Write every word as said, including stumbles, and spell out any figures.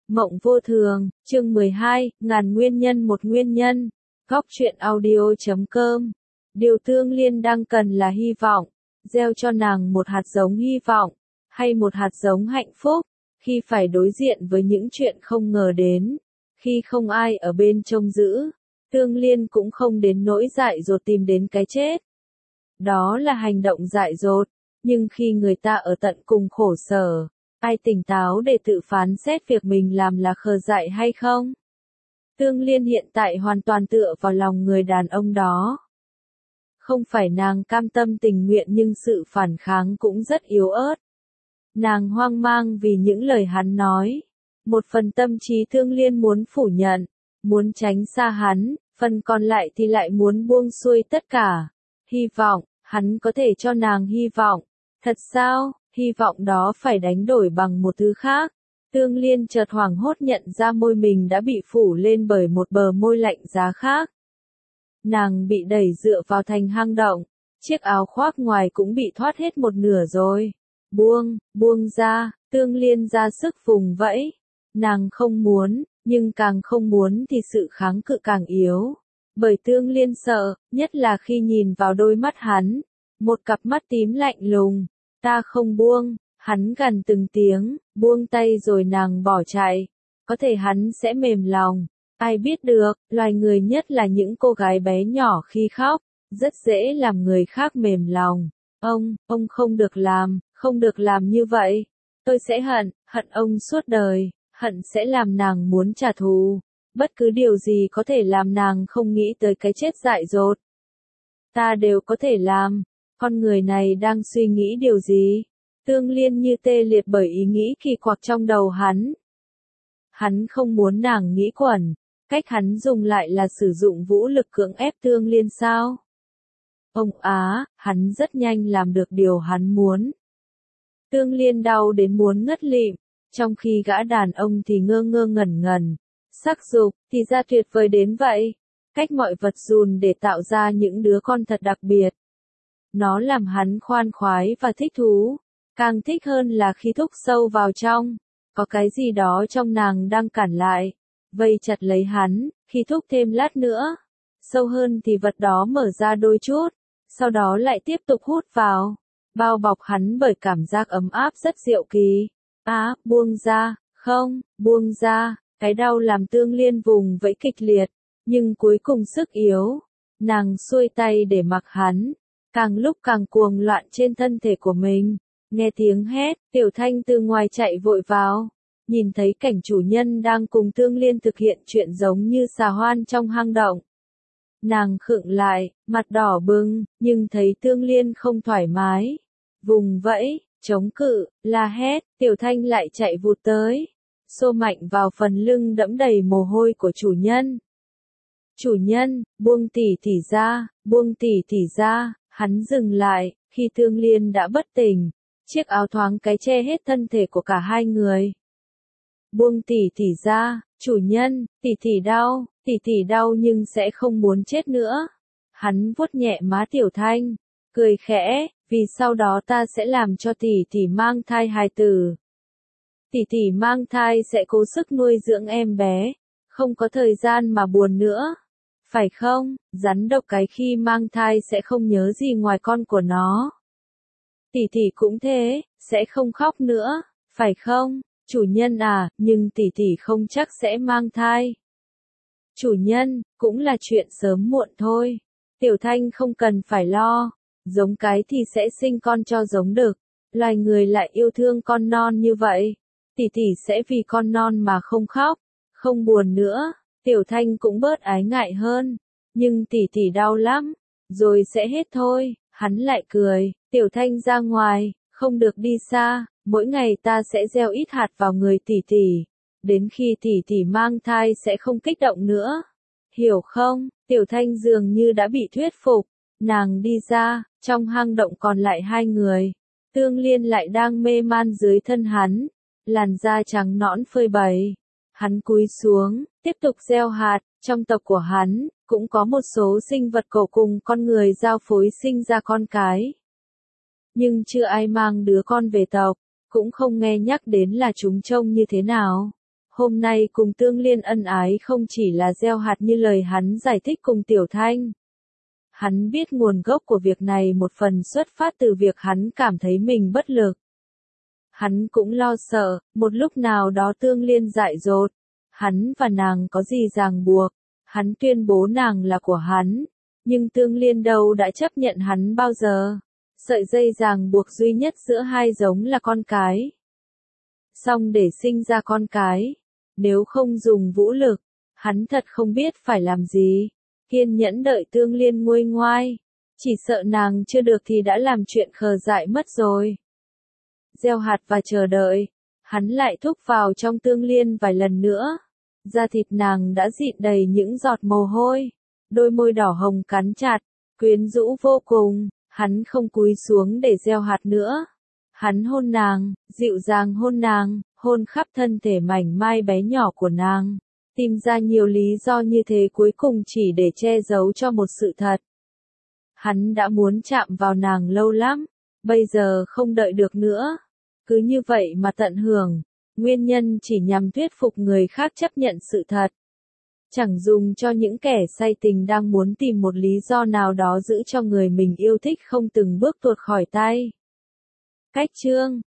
Mộng vô thường, chương mười hai, ngàn nguyên nhân một nguyên nhân. Góc truyện audio chấm com. Điều Tương Liên đang cần là hy vọng, gieo cho nàng một hạt giống hy vọng, hay một hạt giống hạnh phúc, khi phải đối diện với những chuyện không ngờ đến, khi không ai ở bên trông giữ, Tương Liên cũng không đến nỗi dại dột tìm đến cái chết. Đó là hành động dại dột, nhưng khi người ta ở tận cùng khổ sở, ai tỉnh táo để tự phán xét việc mình làm là khờ dại hay không? Tương Liên hiện tại hoàn toàn tựa vào lòng người đàn ông đó. Không phải nàng cam tâm tình nguyện nhưng sự phản kháng cũng rất yếu ớt. Nàng hoang mang vì những lời hắn nói. Một phần tâm trí Tương Liên muốn phủ nhận, muốn tránh xa hắn, phần còn lại thì lại muốn buông xuôi tất cả. Hy vọng, hắn có thể cho nàng hy vọng. Thật sao? Hy vọng đó phải đánh đổi bằng một thứ khác. Tương Liên chợt hoảng hốt nhận ra môi mình đã bị phủ lên bởi một bờ môi lạnh giá khác. Nàng bị đẩy dựa vào thành hang động, chiếc áo khoác ngoài cũng bị thoát hết một nửa rồi. Buông, buông ra, Tương Liên ra sức vùng vẫy. Nàng không muốn, nhưng càng không muốn thì sự kháng cự càng yếu. Bởi Tương Liên sợ, nhất là khi nhìn vào đôi mắt hắn. Một cặp mắt tím lạnh lùng. Ta không buông, hắn gằn từng tiếng, buông tay rồi nàng bỏ chạy. Có thể hắn sẽ mềm lòng, ai biết được, loài người nhất là những cô gái bé nhỏ khi khóc, rất dễ làm người khác mềm lòng. Ông, ông không được làm, không được làm như vậy. Tôi sẽ hận, hận ông suốt đời, hận sẽ làm nàng muốn trả thù. Bất cứ điều gì có thể làm nàng không nghĩ tới cái chết dại dột. Ta đều có thể làm. Con người này đang suy nghĩ điều gì? Tương Liên như tê liệt bởi ý nghĩ kỳ quặc trong đầu hắn. Hắn không muốn nàng nghĩ quẩn, cách hắn dùng lại là sử dụng vũ lực cưỡng ép Tương Liên sao? Ông á, hắn rất nhanh làm được điều hắn muốn. Tương Liên đau đến muốn ngất lịm, trong khi gã đàn ông thì ngơ ngơ ngẩn ngẩn. Sắc dục, thì ra tuyệt vời đến vậy. Cách mọi vật dùn để tạo ra những đứa con thật đặc biệt. Nó làm hắn khoan khoái và thích thú. Càng thích hơn là khi thúc sâu vào trong. Có cái gì đó trong nàng đang cản lại. Vây chặt lấy hắn, khi thúc thêm lát nữa. Sâu hơn thì vật đó mở ra đôi chút. Sau đó lại tiếp tục hút vào. Bao bọc hắn bởi cảm giác ấm áp rất diệu kỳ. Á, buông ra, không, buông ra. Cái đau làm Tương Liên vùng vẫy kịch liệt. Nhưng cuối cùng sức yếu. Nàng xuôi tay để mặc hắn. Càng lúc càng cuồng loạn trên thân thể của mình. Nghe tiếng hét, Tiểu Thanh từ ngoài chạy vội vào. Nhìn thấy cảnh chủ nhân đang cùng Tương Liên thực hiện chuyện giống như xà hoan trong hang động. Nàng khựng lại, mặt đỏ bừng, nhưng thấy Tương Liên không thoải mái. Vùng vẫy, chống cự, la hét, Tiểu Thanh lại chạy vụt tới. Xô mạnh vào phần lưng đẫm đầy mồ hôi của chủ nhân. Chủ nhân, buông tỷ tỷ ra, buông tỷ tỷ ra. Hắn dừng lại, khi Tương Liên đã bất tỉnh. Chiếc áo thoáng cái che hết thân thể của cả hai người. Buông tỷ tỷ ra, chủ nhân, tỷ tỷ đau, tỷ tỷ đau nhưng sẽ không muốn chết nữa. Hắn vuốt nhẹ má Tiểu Thanh, cười khẽ, vì sau đó ta sẽ làm cho tỷ tỷ mang thai hài tử. Tỷ tỷ mang thai sẽ cố sức nuôi dưỡng em bé, không có thời gian mà buồn nữa. Phải không, rắn độc cái khi mang thai sẽ không nhớ gì ngoài con của nó. Tỷ tỷ cũng thế, sẽ không khóc nữa, phải không, chủ nhân à, nhưng tỷ tỷ không chắc sẽ mang thai. Chủ nhân, cũng là chuyện sớm muộn thôi. Tiểu Thanh không cần phải lo, giống cái thì sẽ sinh con cho giống đực. Loài người lại yêu thương con non như vậy. Tỷ tỷ sẽ vì con non mà không khóc, không buồn nữa. Tiểu Thanh cũng bớt ái ngại hơn. Nhưng tỷ tỷ đau lắm. Rồi sẽ hết thôi. Hắn lại cười. Tiểu Thanh ra ngoài. Không được đi xa. Mỗi ngày ta sẽ gieo ít hạt vào người tỷ tỷ. Đến khi tỷ tỷ mang thai sẽ không kích động nữa. Hiểu không? Tiểu Thanh dường như đã bị thuyết phục. Nàng đi ra. Trong hang động còn lại hai người. Tương Liên lại đang mê man dưới thân hắn. Làn da trắng nõn phơi bày. Hắn cúi xuống, tiếp tục gieo hạt, trong tộc của hắn, cũng có một số sinh vật cổ cùng con người giao phối sinh ra con cái. Nhưng chưa ai mang đứa con về tộc, cũng không nghe nhắc đến là chúng trông như thế nào. Hôm nay cùng Tương Liên ân ái không chỉ là gieo hạt như lời hắn giải thích cùng Tiểu Thanh. Hắn biết nguồn gốc của việc này một phần xuất phát từ việc hắn cảm thấy mình bất lực. Hắn cũng lo sợ, một lúc nào đó Tương Liên dại dột. Hắn và nàng có gì ràng buộc. Hắn tuyên bố nàng là của hắn. Nhưng Tương Liên đâu đã chấp nhận hắn bao giờ. Sợi dây ràng buộc duy nhất giữa hai giống là con cái. Xong để sinh ra con cái. Nếu không dùng vũ lực, hắn thật không biết phải làm gì. Kiên nhẫn đợi Tương Liên nguôi ngoai. Chỉ sợ nàng chưa được thì đã làm chuyện khờ dại mất rồi. Gieo hạt và chờ đợi. Hắn lại thúc vào trong Tương Liên vài lần nữa. Da thịt nàng đã dịn đầy những giọt mồ hôi. Đôi môi đỏ hồng cắn chặt, quyến rũ vô cùng. Hắn không cúi xuống để gieo hạt nữa. Hắn hôn nàng, dịu dàng hôn nàng, hôn khắp thân thể mảnh mai bé nhỏ của nàng. Tìm ra nhiều lý do như thế cuối cùng chỉ để che giấu cho một sự thật. Hắn đã muốn chạm vào nàng lâu lắm, bây giờ không đợi được nữa. Cứ như vậy mà tận hưởng, nguyên nhân chỉ nhằm thuyết phục người khác chấp nhận sự thật. Chẳng dùng cho những kẻ say tình đang muốn tìm một lý do nào đó giữ cho người mình yêu thích không từng bước tuột khỏi tay. Cách chương